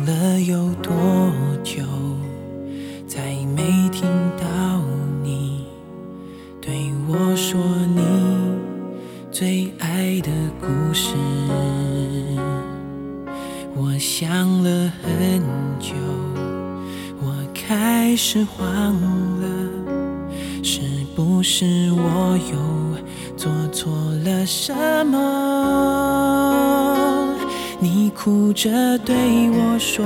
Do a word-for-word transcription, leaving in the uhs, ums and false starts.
了有多久，再没听到你对我说你最爱的故事。我想了很久，我开始慌了，是不是我又做错了什么？你哭着对我说